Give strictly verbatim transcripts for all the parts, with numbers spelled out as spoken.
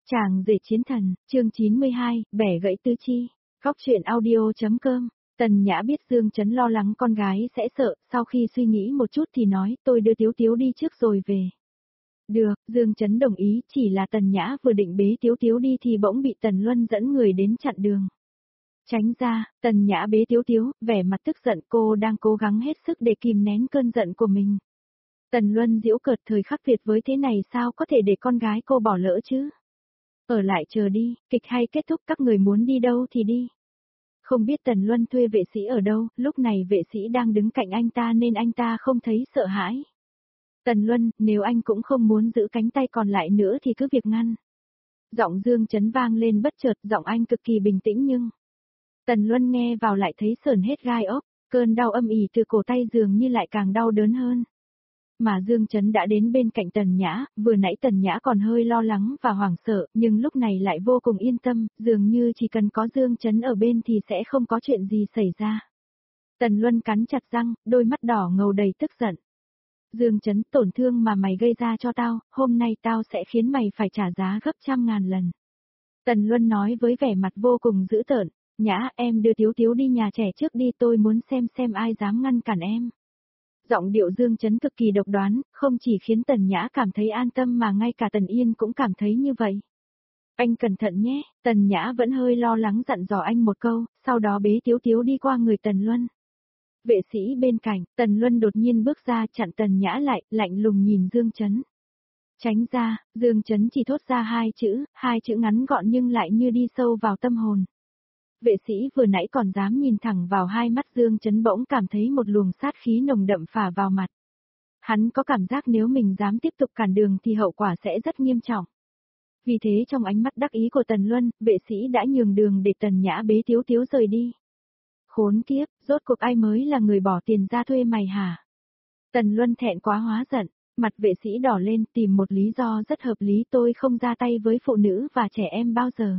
Chàng rể chiến thần, chương chín mươi hai, bẻ gãy tứ chi. Góc truyện audio.com. Tần Nhã biết Dương Chấn lo lắng con gái sẽ sợ, sau khi suy nghĩ một chút thì nói, tôi đưa Tiếu Tiếu đi trước rồi về. Được, Dương Chấn đồng ý, chỉ là Tần Nhã vừa định bế Tiếu Tiếu đi thì bỗng bị Tần Luân dẫn người đến chặn đường. Tránh ra, Tần Nhã bế Tiếu Tiếu, vẻ mặt tức giận, cô đang cố gắng hết sức để kìm nén cơn giận của mình. Tần Luân giễu cợt, thời khắc tuyệt với thế này sao có thể để con gái cô bỏ lỡ chứ? Ở lại chờ đi, kịch hay kết thúc, các người muốn đi đâu thì đi. Không biết Tần Luân thuê vệ sĩ ở đâu, lúc này vệ sĩ đang đứng cạnh anh ta nên anh ta không thấy sợ hãi. Tần Luân, nếu anh cũng không muốn giữ cánh tay còn lại nữa thì cứ việc ngăn. Giọng Dương Chấn vang lên bất chợt, giọng anh cực kỳ bình tĩnh nhưng... Tần Luân nghe vào lại thấy sởn hết gai ốc, cơn đau âm ỉ từ cổ tay dường như lại càng đau đớn hơn. Mà Dương Chấn đã đến bên cạnh Tần Nhã, vừa nãy Tần Nhã còn hơi lo lắng và hoảng sợ, nhưng lúc này lại vô cùng yên tâm, dường như chỉ cần có Dương Chấn ở bên thì sẽ không có chuyện gì xảy ra. Tần Luân cắn chặt răng, đôi mắt đỏ ngầu đầy tức giận. Dương Chấn, tổn thương mà mày gây ra cho tao, hôm nay tao sẽ khiến mày phải trả giá gấp trăm ngàn lần. Tần Luân nói với vẻ mặt vô cùng dữ tợn, Nhã, em đưa Tiếu Tiếu đi nhà trẻ trước đi, tôi muốn xem xem ai dám ngăn cản em. Giọng điệu Dương Chấn cực kỳ độc đoán, không chỉ khiến Tần Nhã cảm thấy an tâm mà ngay cả Tần Yên cũng cảm thấy như vậy. Anh cẩn thận nhé, Tần Nhã vẫn hơi lo lắng dặn dò anh một câu, sau đó bế Tiếu Tiếu đi qua người Tần Luân. Vệ sĩ bên cạnh, Tần Luân đột nhiên bước ra chặn Tần Nhã lại, lạnh lùng nhìn Dương Chấn. Tránh ra, Dương Chấn chỉ thốt ra hai chữ, hai chữ ngắn gọn nhưng lại như đi sâu vào tâm hồn. Vệ sĩ vừa nãy còn dám nhìn thẳng vào hai mắt Dương Chấn bỗng cảm thấy một luồng sát khí nồng đậm phả vào mặt. Hắn có cảm giác nếu mình dám tiếp tục cản đường thì hậu quả sẽ rất nghiêm trọng. Vì thế trong ánh mắt đắc ý của Tần Luân, vệ sĩ đã nhường đường để Tần Nhã bế Tiếu Tiếu rời đi. Khốn kiếp, rốt cuộc ai mới là người bỏ tiền ra thuê mày hả? Tần Luân thẹn quá hóa giận, mặt vệ sĩ đỏ lên tìm một lý do rất hợp lý, tôi không ra tay với phụ nữ và trẻ em bao giờ.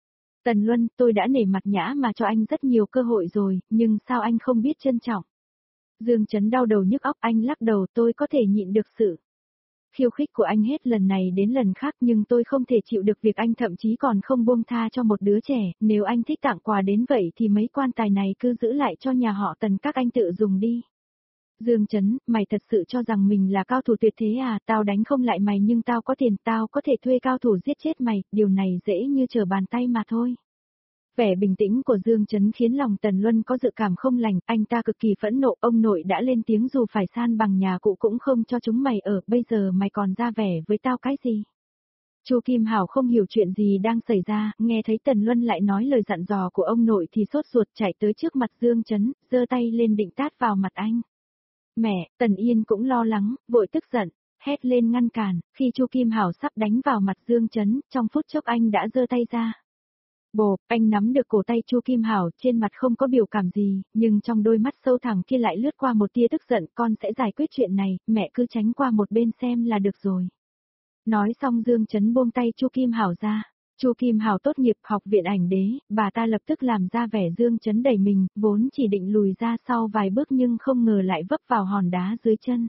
Tần Luân, tôi đã nể mặt Nhã mà cho anh rất nhiều cơ hội rồi, nhưng sao anh không biết trân trọng? Dương Chấn đau đầu nhức óc, anh lắc đầu, tôi có thể nhịn được sự khiêu khích của anh hết lần này đến lần khác, nhưng tôi không thể chịu được việc anh thậm chí còn không buông tha cho một đứa trẻ, nếu anh thích tặng quà đến vậy thì mấy quan tài này cứ giữ lại cho nhà họ Tần các anh tự dùng đi. Dương Chấn, mày thật sự cho rằng mình là cao thủ tuyệt thế à, tao đánh không lại mày nhưng tao có tiền, tao có thể thuê cao thủ giết chết mày, điều này dễ như trở bàn tay mà thôi. Vẻ bình tĩnh của Dương Chấn khiến lòng Tần Luân có dự cảm không lành, anh ta cực kỳ phẫn nộ, ông nội đã lên tiếng dù phải san bằng nhà cũ cũng không cho chúng mày ở, bây giờ mày còn ra vẻ với tao cái gì? Chu Kim Hảo không hiểu chuyện gì đang xảy ra, nghe thấy Tần Luân lại nói lời dặn dò của ông nội thì sốt ruột chạy tới trước mặt Dương Chấn, giơ tay lên định tát vào mặt anh. Mẹ, Tần Yên cũng lo lắng, vội tức giận, hét lên ngăn cản, khi Chu Kim Hảo sắp đánh vào mặt Dương Chấn, trong phút chốc anh đã giơ tay ra. Bộp, anh nắm được cổ tay Chu Kim Hảo, trên mặt không có biểu cảm gì, nhưng trong đôi mắt sâu thẳm kia lại lướt qua một tia tức giận, con sẽ giải quyết chuyện này, mẹ cứ tránh qua một bên xem là được rồi. Nói xong Dương Chấn buông tay Chu Kim Hảo ra. Chu Kim Hảo tốt nghiệp học viện ảnh đế, bà ta lập tức làm ra vẻ Dương Chấn đẩy mình, vốn chỉ định lùi ra sau vài bước nhưng không ngờ lại vấp vào hòn đá dưới chân.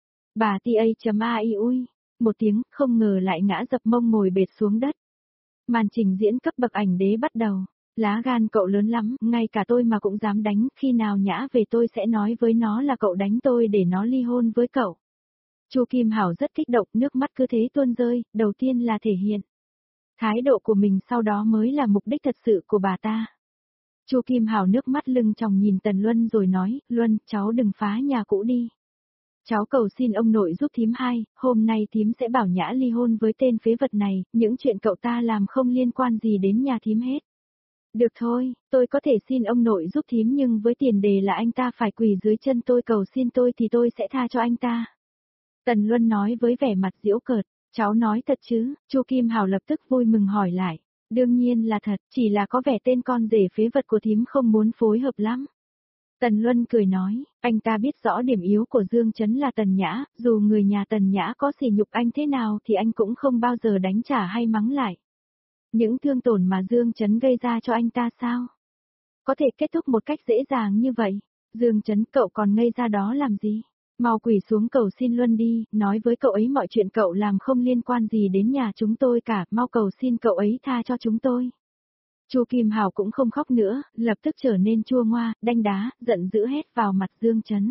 Bà ta.ai ui, một tiếng, không ngờ lại ngã dập mông ngồi bệt xuống đất. Màn trình diễn cấp bậc ảnh đế bắt đầu. Lá gan cậu lớn lắm, ngay cả tôi mà cũng dám đánh, khi nào Nhã về tôi sẽ nói với nó là cậu đánh tôi để nó ly hôn với cậu. Chu Kim Hảo rất kích động, nước mắt cứ thế tuôn rơi, đầu tiên là thể hiện thái độ của mình, sau đó mới là mục đích thật sự của bà ta. Chu Kim Hảo nước mắt lưng tròng nhìn Tần Luân rồi nói, Luân, cháu đừng phá nhà cũ đi. Cháu cầu xin ông nội giúp thím hai, hôm nay thím sẽ bảo Nhã ly hôn với tên phế vật này, những chuyện cậu ta làm không liên quan gì đến nhà thím hết. Được thôi, tôi có thể xin ông nội giúp thím nhưng với tiền đề là anh ta phải quỳ dưới chân tôi cầu xin tôi thì tôi sẽ tha cho anh ta. Tần Luân nói với vẻ mặt giễu cợt, cháu nói thật chứ? Chu Kim Hảo lập tức vui mừng hỏi lại, đương nhiên là thật, chỉ là có vẻ tên con rể phế vật của thím không muốn phối hợp lắm. Tần Luân cười nói, anh ta biết rõ điểm yếu của Dương Chấn là Tần Nhã, dù người nhà Tần Nhã có sỉ nhục anh thế nào thì anh cũng không bao giờ đánh trả hay mắng lại. Những thương tổn mà Dương Chấn gây ra cho anh ta sao? Có thể kết thúc một cách dễ dàng như vậy? Dương Chấn, cậu còn ngây ra đó làm gì? Mau quỳ xuống cầu xin Luân đi, nói với cậu ấy mọi chuyện cậu làm không liên quan gì đến nhà chúng tôi cả, mau cầu xin cậu ấy tha cho chúng tôi. Chu Kim Hào cũng không khóc nữa, lập tức trở nên chua ngoa, đanh đá, giận dữ hét vào mặt Dương Chấn.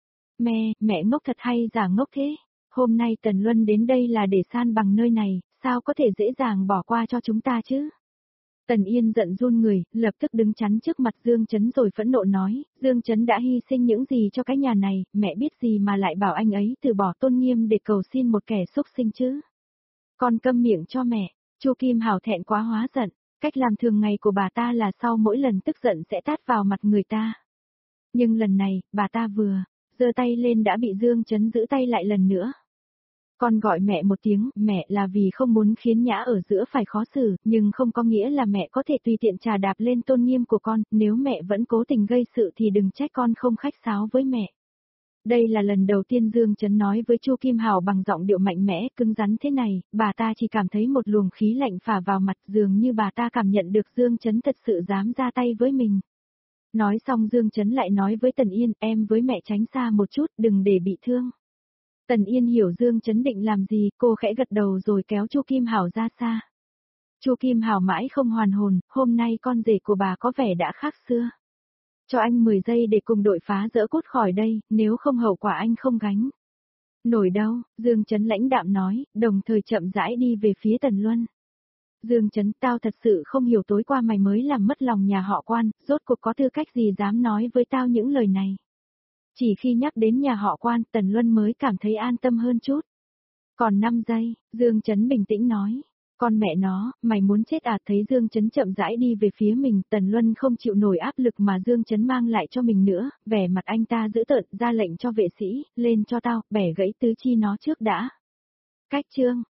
Mẹ, mẹ ngốc thật hay giả ngốc thế? Hôm nay Tần Luân đến đây là để san bằng nơi này, sao có thể dễ dàng bỏ qua cho chúng ta chứ? Tần Yên giận run người, lập tức đứng chắn trước mặt Dương Chấn rồi phẫn nộ nói, Dương Chấn đã hy sinh những gì cho cái nhà này, mẹ biết gì mà lại bảo anh ấy từ bỏ tôn nghiêm để cầu xin một kẻ xúc sinh chứ? Con câm miệng cho mẹ. Chu Kim Hào thẹn quá hóa giận, cách làm thường ngày của bà ta là sau mỗi lần tức giận sẽ tát vào mặt người ta. Nhưng lần này, bà ta vừa giơ tay lên đã bị Dương Chấn giữ tay lại lần nữa. Con gọi mẹ một tiếng, mẹ là vì không muốn khiến Nhã ở giữa phải khó xử, nhưng không có nghĩa là mẹ có thể tùy tiện trà đạp lên tôn nghiêm của con, nếu mẹ vẫn cố tình gây sự thì đừng trách con không khách sáo với mẹ. Đây là lần đầu tiên Dương Chấn nói với Chu Kim Hào bằng giọng điệu mạnh mẽ, cứng rắn thế này, bà ta chỉ cảm thấy một luồng khí lạnh phả vào mặt, dường như bà ta cảm nhận được Dương Chấn thật sự dám ra tay với mình. Nói xong Dương Chấn lại nói với Tần Yên, em với mẹ tránh xa một chút, đừng để bị thương. Tần Yên hiểu Dương Chấn định làm gì, cô khẽ gật đầu rồi kéo Chu Kim Hào ra xa. Chu Kim Hào mãi không hoàn hồn, hôm nay con rể của bà có vẻ đã khác xưa. Cho anh mười giây để cùng đội phá dỡ cốt khỏi đây, nếu không hậu quả anh không gánh nổi đâu, Dương Chấn lãnh đạm nói, đồng thời chậm rãi đi về phía Tần Luân. Dương Chấn, tao thật sự không hiểu tối qua mày mới làm mất lòng nhà họ Quan, rốt cuộc có tư cách gì dám nói với tao những lời này. Chỉ khi nhắc đến nhà họ Quan, Tần Luân mới cảm thấy an tâm hơn chút. Còn năm giây, Dương Chấn bình tĩnh nói. Con mẹ nó, mày muốn chết à? Thấy Dương Chấn chậm rãi đi về phía mình, Tần Luân không chịu nổi áp lực mà Dương Chấn mang lại cho mình nữa, vẻ mặt anh ta dữ tợn, ra lệnh cho vệ sĩ, lên cho tao, bẻ gãy tứ chi nó trước đã. Cách chương.